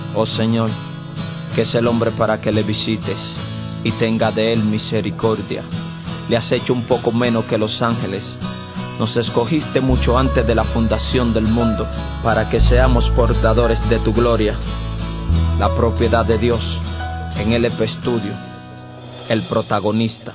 Oh Señor, que es el hombre para que le visites y tenga de él misericordia. Le has hecho un poco menos que los ángeles. Nos escogiste mucho antes de la fundación del mundo para que seamos portadores de tu gloria. La propiedad de Dios en LP Studio, el protagonista.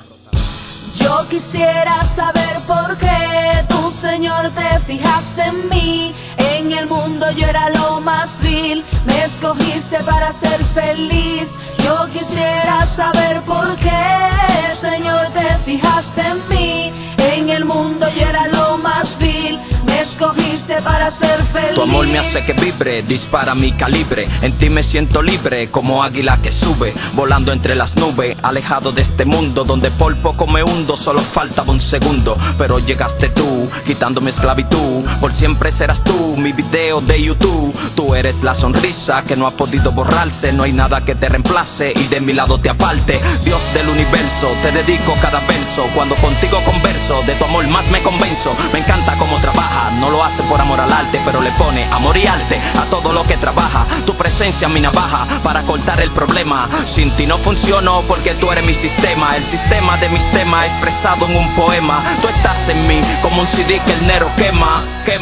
Yo quisiera saber por qué tú, Señor, te fijaste en mí. En el mundo yo era lo más vil, me escogiste para ser feliz. Yo quisiera saber por qué, Señor, te fijaste en mí. En el mundo yo era lo más vil, me escogiste para ser feliz. Tu amor me hace que vibre, dispara mi calibre. En ti me siento libre, como águila que sube, volando entre las nubes, alejado de este mundo donde por poco me hundo. Solo faltaba un segundo, pero llegaste tú, quitando mi esclavitud. Por siempre serás tú, mi video de YouTube. Tú eres la sonrisa que no ha podido borrarse. No hay nada que te reemplace y de mi lado te aparte. Dios del universo, te dedico cada verso. Cuando contigo converso, de tu amor más me convenzo. Me encanta cómo trabaja, no lo hace por amor al arte, pero le pone amor y arte a todo lo que trabaja. Tu presencia mi navaja para cortar el problema. Sin ti no funciono porque tú eres mi sistema. El sistema de mis temas expresado en un poema. Tú estás en mí como un CD que el Nero quema.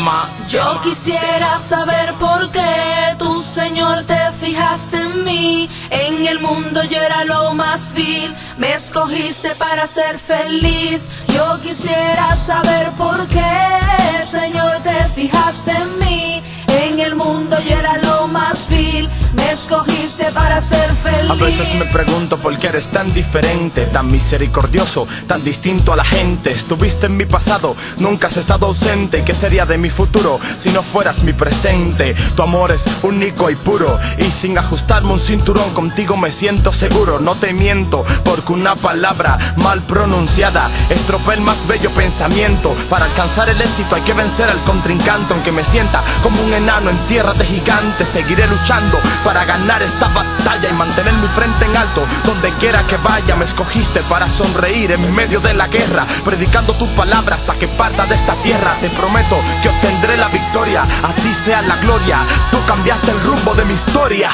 Yo quisiera saber por qué tú, Señor, te fijaste en mí. En el mundo yo era lo más vil, me escogiste para ser feliz. Yo quisiera saber por qué, Señor, te fijaste en mí. En el mundo yo era lo más vil, me escogiste para ser feliz. A veces me pregunto por qué eres tan diferente, tan misericordioso, tan distinto a la gente. Estuviste en mi pasado, nunca has estado ausente. ¿Qué sería de mi futuro si no fueras mi presente? Tu amor es único y puro, y sin ajustarme un cinturón contigo me siento seguro. No te miento, porque una palabra mal pronunciada estropea el más bello pensamiento. Para alcanzar el éxito hay que vencer al contrincante. Aunque me sienta como un enano en tierra de gigantes, seguiré luchando para ganar esta batalla y mantener mi frente en alto donde quiera que vaya. Me escogiste para sonreír en medio de la guerra, predicando tu palabra hasta que parta de esta tierra. Te prometo que obtendré la victoria, a ti sea la gloria. Tú cambiaste el rumbo de mi historia.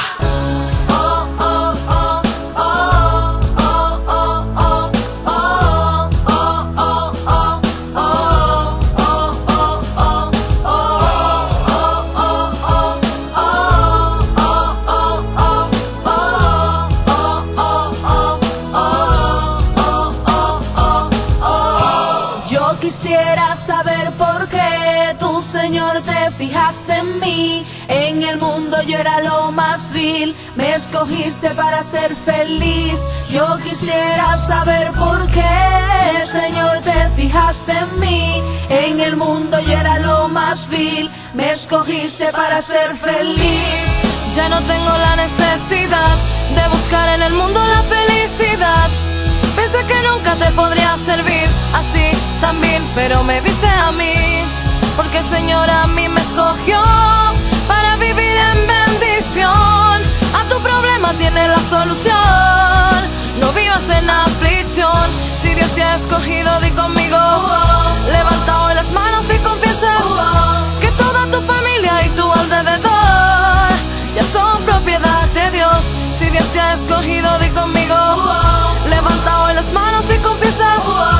Quisiera saber por qué tú, Señor, te fijaste en mí. En el mundo yo era lo más vil, me escogiste para ser feliz. Yo quisiera saber por qué, Señor, te fijaste en mí. En el mundo yo era lo más vil, me escogiste para ser feliz. Ya no tengo la necesidad de buscar en el mundo la felicidad. Pensé que nunca te podría servir así también, pero me viste a mí, porque el Señor a mí me escogió para vivir en bendición. A tu problema tiene la solución, no vivas en aflicción. Si Dios te ha escogido, di conmigo, levanta hoy las manos y confiesa que toda tu familia y tu alrededor ya son propiedad de Dios. Si Dios te ha escogido, di conmigo, levanta hoy las manos y confiesa